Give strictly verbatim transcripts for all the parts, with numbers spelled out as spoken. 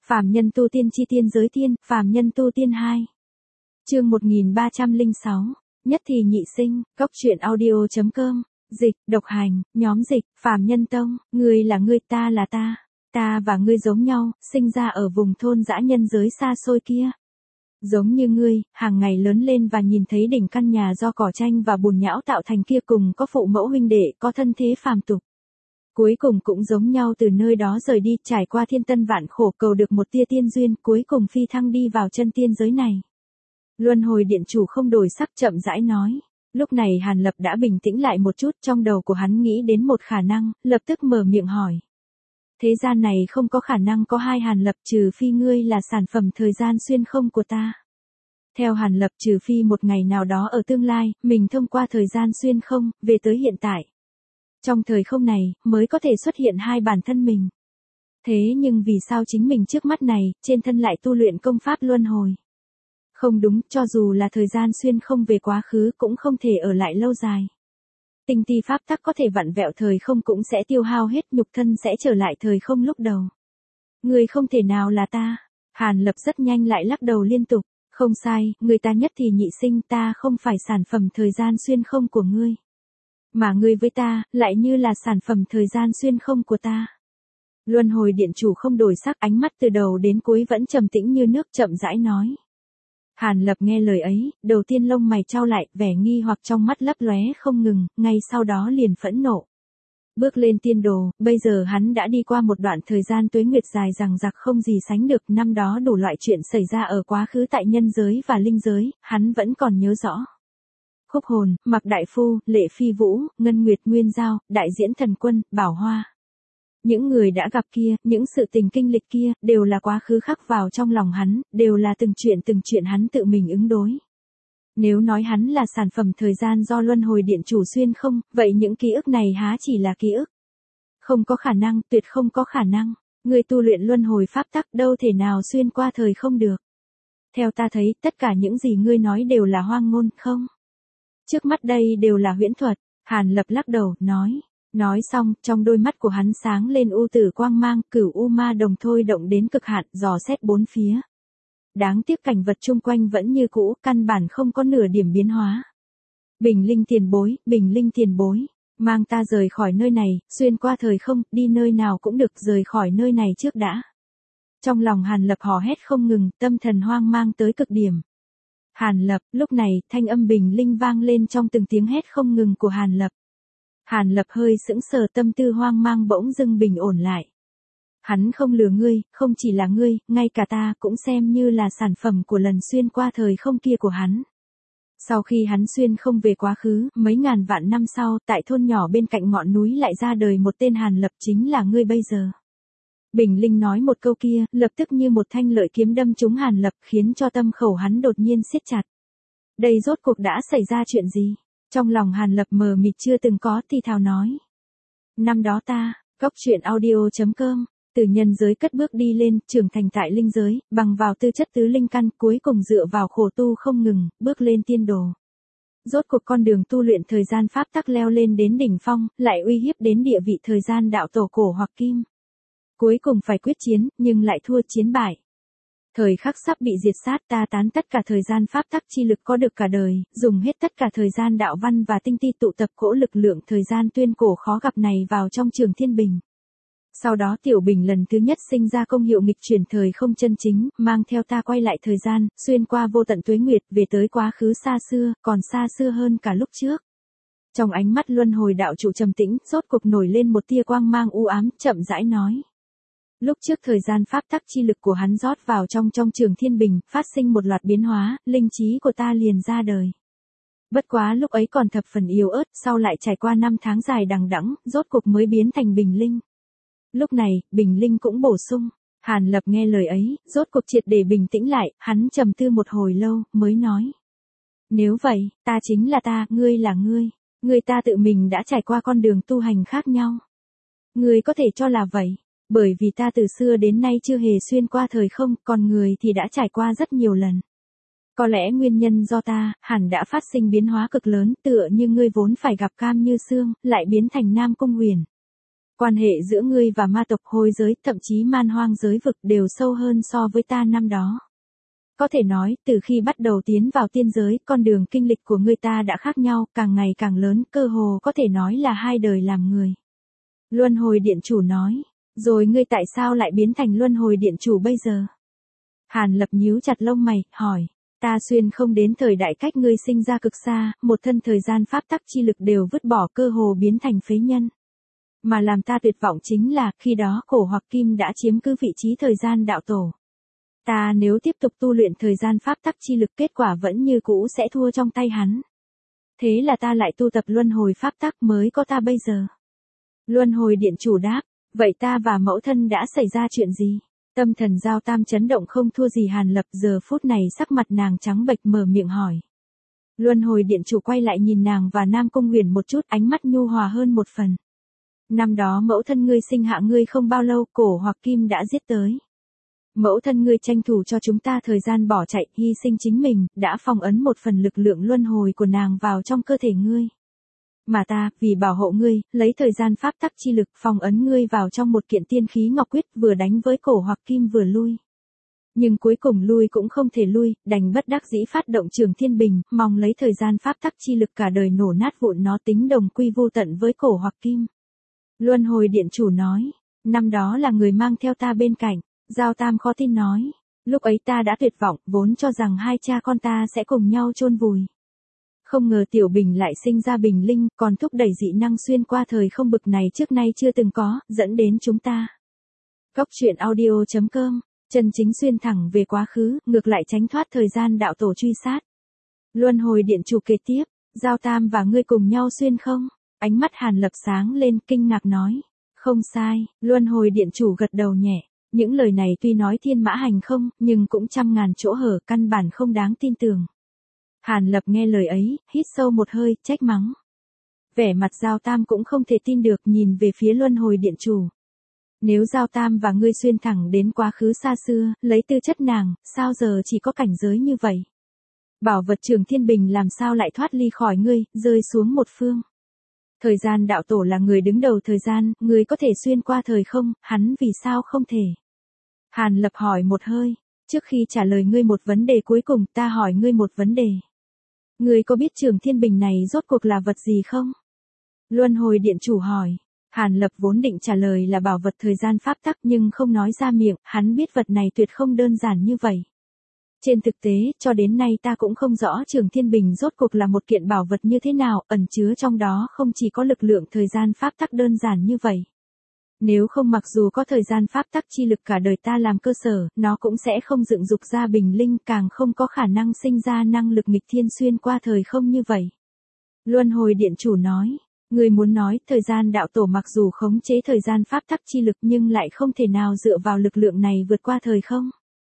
Phàm nhân tu tiên chi tiên giới tiên, phàm nhân tu tiên hai. Chương một nghìn ba trăm lẻ sáu, nhất thì nhị sinh, góc truyện audio chấm com, dịch, độc hành, nhóm dịch, phàm nhân tông, ngươi là ngươi, ta là ta, ta và ngươi giống nhau, sinh ra ở vùng thôn dã nhân giới xa xôi kia. Giống như ngươi, hàng ngày lớn lên và nhìn thấy đỉnh căn nhà do cỏ tranh và bùn nhão tạo thành kia cùng có phụ mẫu huynh đệ, có thân thế phàm tục. Cuối cùng cũng giống nhau từ nơi đó rời đi, trải qua thiên tân vạn khổ cầu được một tia tiên duyên, cuối cùng phi thăng đi vào chân tiên giới này. Luân hồi điện chủ không đổi sắc chậm rãi nói. Lúc này Hàn Lập đã bình tĩnh lại một chút, trong đầu của hắn nghĩ đến một khả năng, lập tức mở miệng hỏi. Thế gian này không có khả năng có hai Hàn Lập trừ phi ngươi là sản phẩm thời gian xuyên không của ta. Theo Hàn Lập trừ phi một ngày nào đó ở tương lai, mình thông qua thời gian xuyên không, về tới hiện tại. Trong thời không này, mới có thể xuất hiện hai bản thân mình. Thế nhưng vì sao chính mình trước mắt này, trên thân lại tu luyện công pháp luân hồi? Không đúng, cho dù là thời gian xuyên không về quá khứ cũng không thể ở lại lâu dài. Tinh ti pháp tắc có thể vặn vẹo thời không cũng sẽ tiêu hao hết, nhục thân sẽ trở lại thời không lúc đầu. Người không thể nào là ta. Hàn Lập rất nhanh lại lắc đầu liên tục. Không sai, người ta nhất thì nhị sinh, ta không phải sản phẩm thời gian xuyên không của ngươi. Mà ngươi với ta, lại như là sản phẩm thời gian xuyên không của ta. Luân hồi điện chủ không đổi sắc, ánh mắt từ đầu đến cuối vẫn trầm tĩnh như nước, chậm rãi nói. Hàn Lập nghe lời ấy, đầu tiên lông mày chau lại, vẻ nghi hoặc trong mắt lấp lóe không ngừng, ngay sau đó liền phẫn nộ. Bước lên tiên đồ, bây giờ hắn đã đi qua một đoạn thời gian tuế nguyệt dài dằng dặc không gì sánh được, năm đó đủ loại chuyện xảy ra ở quá khứ tại nhân giới và linh giới, hắn vẫn còn nhớ rõ. Khúc Hồn, Mạc Đại Phu, Lệ Phi Vũ, Ngân Nguyệt Nguyên Giao, Đại Diễn Thần Quân, Bảo Hoa. Những người đã gặp kia, những sự tình kinh lịch kia, đều là quá khứ khắc vào trong lòng hắn, đều là từng chuyện từng chuyện hắn tự mình ứng đối. Nếu nói hắn là sản phẩm thời gian do luân hồi điện chủ xuyên không, vậy những ký ức này há chỉ là ký ức? Không có khả năng, tuyệt không có khả năng. Người tu luyện luân hồi pháp tắc đâu thể nào xuyên qua thời không được. Theo ta thấy, tất cả những gì ngươi nói đều là hoang ngôn, không? Trước mắt đây đều là huyễn thuật. Hàn Lập lắc đầu, nói. Nói xong, trong đôi mắt của hắn sáng lên u tử quang mang, cửu u ma đồng thôi động đến cực hạn, dò xét bốn phía. Đáng tiếc cảnh vật chung quanh vẫn như cũ, căn bản không có nửa điểm biến hóa. Bình Linh tiền bối, Bình Linh tiền bối, mang ta rời khỏi nơi này, xuyên qua thời không, đi nơi nào cũng được, rời khỏi nơi này trước đã. Trong lòng Hàn Lập hò hét không ngừng, tâm thần hoang mang tới cực điểm. Hàn Lập, lúc này, thanh âm Bình Linh vang lên trong từng tiếng hét không ngừng của Hàn Lập. Hàn Lập hơi sững sờ, tâm tư hoang mang bỗng dưng bình ổn lại. Hắn không lừa ngươi, không chỉ là ngươi, ngay cả ta cũng xem như là sản phẩm của lần xuyên qua thời không kia của hắn. Sau khi hắn xuyên không về quá khứ, mấy ngàn vạn năm sau, tại thôn nhỏ bên cạnh ngọn núi lại ra đời một tên Hàn Lập, chính là ngươi bây giờ. Bình Linh nói một câu kia, lập tức như một thanh lợi kiếm đâm trúng Hàn Lập, khiến cho tâm khẩu hắn đột nhiên siết chặt. Đây rốt cuộc đã xảy ra chuyện gì? Trong lòng Hàn Lập mờ mịt chưa từng có, thì thào nói. Năm đó ta, góc truyện audio chấm com, từ nhân giới cất bước đi lên, trưởng thành tại linh giới, bằng vào tư chất tứ linh căn, cuối cùng dựa vào khổ tu không ngừng, bước lên tiên đồ. Rốt cuộc con đường tu luyện thời gian pháp tắc leo lên đến đỉnh phong, lại uy hiếp đến địa vị thời gian đạo tổ cổ hoặc kim. Cuối cùng phải quyết chiến, nhưng lại thua chiến bại. Thời khắc sắp bị diệt sát, ta tán tất cả thời gian pháp tắc chi lực có được cả đời, dùng hết tất cả thời gian đạo văn và tinh ti tụ tập cỗ lực lượng thời gian tuyên cổ khó gặp này vào trong trường thiên bình. Sau đó tiểu bình lần thứ nhất sinh ra công hiệu nghịch chuyển thời không chân chính, mang theo ta quay lại thời gian, xuyên qua vô tận tuế nguyệt, về tới quá khứ xa xưa, còn xa xưa hơn cả lúc trước. Trong ánh mắt luân hồi đạo chủ trầm tĩnh, rốt cuộc nổi lên một tia quang mang u ám, chậm rãi nói. Lúc trước thời gian pháp tắc chi lực của hắn rót vào trong trong trường thiên bình, phát sinh một loạt biến hóa, linh trí của ta liền ra đời. Bất quá lúc ấy còn thập phần yếu ớt, sau lại trải qua năm tháng dài đằng đẵng, rốt cuộc mới biến thành bình linh. Lúc này, bình linh cũng bổ sung. Hàn Lập nghe lời ấy, rốt cuộc triệt để bình tĩnh lại, hắn trầm tư một hồi lâu, mới nói. Nếu vậy, ta chính là ta, ngươi là ngươi, ngươi ta tự mình đã trải qua con đường tu hành khác nhau. Ngươi có thể cho là vậy. Bởi vì ta từ xưa đến nay chưa hề xuyên qua thời không, còn người thì đã trải qua rất nhiều lần. Có lẽ nguyên nhân do ta, hẳn đã phát sinh biến hóa cực lớn, tựa như ngươi vốn phải gặp Cam Như Sương, lại biến thành Nam Cung Huyền. Quan hệ giữa ngươi và ma tộc hôi giới, thậm chí man hoang giới vực đều sâu hơn so với ta năm đó. Có thể nói, từ khi bắt đầu tiến vào tiên giới, con đường kinh lịch của ngươi ta đã khác nhau, càng ngày càng lớn, cơ hồ có thể nói là hai đời làm người. Luân hồi điện chủ nói, rồi ngươi tại sao lại biến thành luân hồi điện chủ bây giờ? Hàn Lập nhíu chặt lông mày, hỏi, ta xuyên không đến thời đại cách ngươi sinh ra cực xa, một thân thời gian pháp tắc chi lực đều vứt bỏ, cơ hồ biến thành phế nhân. Mà làm ta tuyệt vọng chính là, khi đó Cổ Hoặc Kim đã chiếm cứ vị trí thời gian đạo tổ. Ta nếu tiếp tục tu luyện thời gian pháp tắc chi lực, kết quả vẫn như cũ sẽ thua trong tay hắn. Thế là ta lại tu tập luân hồi pháp tắc mới có ta bây giờ. Luân hồi điện chủ đáp, vậy ta và mẫu thân đã xảy ra chuyện gì? Tâm thần Giao Tam chấn động không thua gì Hàn Lập, giờ phút này sắc mặt nàng trắng bệch mở miệng hỏi. Luân hồi điện chủ quay lại nhìn nàng và Nam Cung Huyền một chút, ánh mắt nhu hòa hơn một phần. Năm đó mẫu thân ngươi sinh hạ ngươi không bao lâu, Cổ Hoặc Kim đã giết tới. Mẫu thân ngươi tranh thủ cho chúng ta thời gian bỏ chạy, hy sinh chính mình, đã phong ấn một phần lực lượng luân hồi của nàng vào trong cơ thể ngươi. Mà ta, vì bảo hộ ngươi, lấy thời gian pháp tắc chi lực phong ấn ngươi vào trong một kiện tiên khí ngọc quyết, vừa đánh với Cổ Hoặc Kim vừa lui. Nhưng cuối cùng lui cũng không thể lui, đành bất đắc dĩ phát động Trường Thiên Bình, mong lấy thời gian pháp tắc chi lực cả đời nổ nát vụn nó, tính đồng quy vô tận với Cổ Hoặc Kim. Luân hồi điện chủ nói, năm đó là người mang theo ta bên cạnh. Giao Tam khó tin nói, lúc ấy ta đã tuyệt vọng, vốn cho rằng hai cha con ta sẽ cùng nhau chôn vùi. Không ngờ Tiểu Bình lại sinh ra bình linh, còn thúc đẩy dị năng xuyên qua thời không bực này trước nay chưa từng có, dẫn đến chúng ta. Cốc truyện audio chấm com, chân chính xuyên thẳng về quá khứ, ngược lại tránh thoát thời gian đạo tổ truy sát. Luân hồi điện chủ kể tiếp, Giao Tam và ngươi cùng nhau xuyên không? Ánh mắt Hàn Lập sáng lên, kinh ngạc nói, không sai. Luân hồi điện chủ gật đầu nhẹ. Những lời này tuy nói thiên mã hành không, nhưng cũng trăm ngàn chỗ hở, căn bản không đáng tin tưởng. Hàn Lập nghe lời ấy, hít sâu một hơi, trách mắng. Vẻ mặt Giao Tam cũng không thể tin được, nhìn về phía luân hồi điện chủ. Nếu Giao Tam và ngươi xuyên thẳng đến quá khứ xa xưa, lấy tư chất nàng, sao giờ chỉ có cảnh giới như vậy? Bảo vật Trường Thiên Bình làm sao lại thoát ly khỏi ngươi, rơi xuống một phương? Thời gian đạo tổ là người đứng đầu thời gian, ngươi có thể xuyên qua thời không, hắn vì sao không thể? Hàn Lập hỏi một hơi, trước khi trả lời ngươi một vấn đề cuối cùng, ta hỏi ngươi một vấn đề. Ngươi có biết Trường Thiên Bình này rốt cuộc là vật gì không? Luân hồi điện chủ hỏi. Hàn Lập vốn định trả lời là bảo vật thời gian pháp tắc, nhưng không nói ra miệng, hắn biết vật này tuyệt không đơn giản như vậy. Trên thực tế, cho đến nay ta cũng không rõ Trường Thiên Bình rốt cuộc là một kiện bảo vật như thế nào, ẩn chứa trong đó không chỉ có lực lượng thời gian pháp tắc đơn giản như vậy. Nếu không, mặc dù có thời gian pháp tắc chi lực cả đời ta làm cơ sở, nó cũng sẽ không dựng dục ra bình linh, càng không có khả năng sinh ra năng lực nghịch thiên xuyên qua thời không như vậy. Luân hồi điện chủ nói, người muốn nói thời gian đạo tổ mặc dù khống chế thời gian pháp tắc chi lực nhưng lại không thể nào dựa vào lực lượng này vượt qua thời không?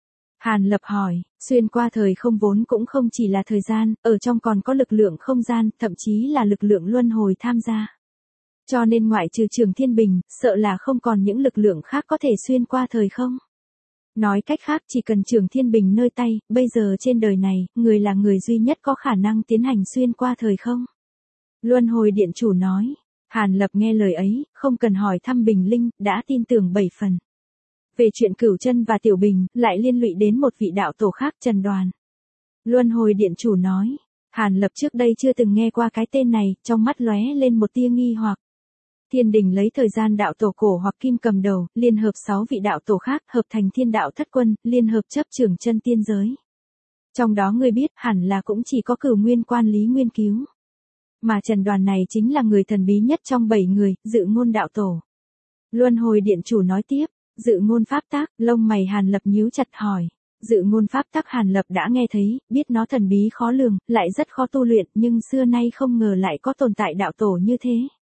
Hàn Lập hỏi, xuyên qua thời không vốn cũng không chỉ là thời gian, ở trong còn có lực lượng không gian, thậm chí là lực lượng luân hồi tham gia. Cho nên ngoại trừ Trường Thiên Bình, sợ là không còn những lực lượng khác có thể xuyên qua thời không. Nói cách khác, chỉ cần Trường Thiên Bình nơi tay, bây giờ trên đời này, người là người duy nhất có khả năng tiến hành xuyên qua thời không. Luân hồi điện chủ nói, Hàn Lập nghe lời ấy, không cần hỏi thăm Bình Linh, đã tin tưởng bảy phần. Về chuyện Cửu Chân và Tiểu Bình, lại liên lụy đến một vị đạo tổ khác, Trần Đoàn. Luân hồi điện chủ nói, Hàn Lập trước đây chưa từng nghe qua cái tên này, trong mắt lóe lên một tia nghi hoặc. Thiên đình lấy thời gian đạo tổ Cổ Hoặc Kim cầm đầu, liên hợp sáu vị đạo tổ khác, hợp thành Thiên Đạo Thất Quân, liên hợp chấp trưởng chân tiên giới. Trong đó ngươi biết, hẳn là cũng chỉ có Cửu Nguyên Quan Lý Nguyên cứu. Mà Trần Đoàn này chính là người thần bí nhất trong bảy người, Dự Ngôn đạo tổ. Luân hồi điện chủ nói tiếp, Dự Ngôn pháp tắc, lông mày Hàn Lập nhíu chặt hỏi. Dự Ngôn pháp tắc Hàn Lập đã nghe thấy, biết nó thần bí khó lường, lại rất khó tu luyện, nhưng xưa nay không ngờ lại có tồn tại đạo tổ như thế.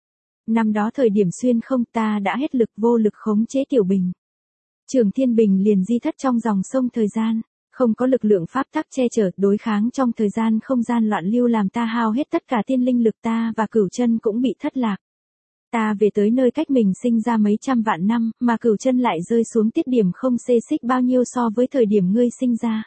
Năm đó thời điểm xuyên không, ta đã hết lực vô lực khống chế Tiểu Bình. Trường Thiên Bình liền di thất trong dòng sông thời gian, không có lực lượng pháp tắc che chở, đối kháng trong thời gian không gian loạn lưu làm ta hao hết tất cả tiên linh lực, ta và Cửu Chân cũng bị thất lạc. Ta về tới nơi cách mình sinh ra mấy trăm vạn năm, mà Cửu Chân lại rơi xuống tiết điểm không xê xích bao nhiêu so với thời điểm ngươi sinh ra.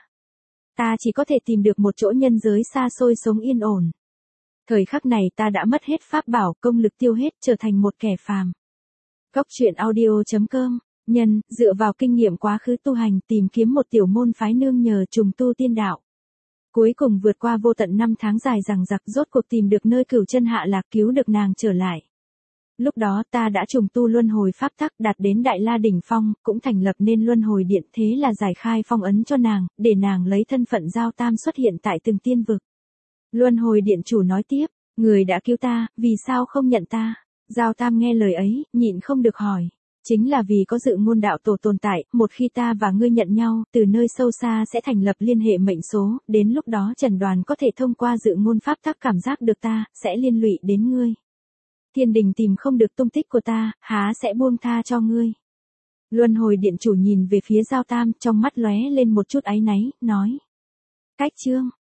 Ta chỉ có thể tìm được một chỗ nhân giới xa xôi sống yên ổn. Thời khắc này ta đã mất hết pháp bảo, công lực tiêu hết, trở thành một kẻ phàm. Cốc truyện audio chấm com. Nhân, dựa vào kinh nghiệm quá khứ tu hành tìm kiếm một tiểu môn phái nương nhờ trùng tu tiên đạo. Cuối cùng vượt qua vô tận năm tháng dài dằng dặc rốt cuộc tìm được nơi cửu chân hạ lạc cứu được nàng trở lại. Lúc đó ta đã trùng tu luân hồi pháp tắc đạt đến Đại La đỉnh phong, cũng thành lập nên luân hồi điện thế là giải khai phong ấn cho nàng, để nàng lấy thân phận Giao Tam xuất hiện tại từng tiên vực. Luân hồi điện chủ nói tiếp, người đã cứu ta, vì sao không nhận ta? Giao Tam nghe lời ấy, nhịn không được hỏi. Chính là vì có dự ngôn đạo tổ tồn tại, một khi ta và ngươi nhận nhau, từ nơi sâu xa sẽ thành lập liên hệ mệnh số, đến lúc đó Trần Đoàn có thể thông qua dự ngôn pháp tắc cảm giác được ta, sẽ liên lụy đến ngươi. Thiên đình tìm không được tung tích của ta, há sẽ buông tha cho ngươi. Luân hồi điện chủ nhìn về phía Giao Tam, trong mắt lóe lên một chút áy náy, nói. Cách chương,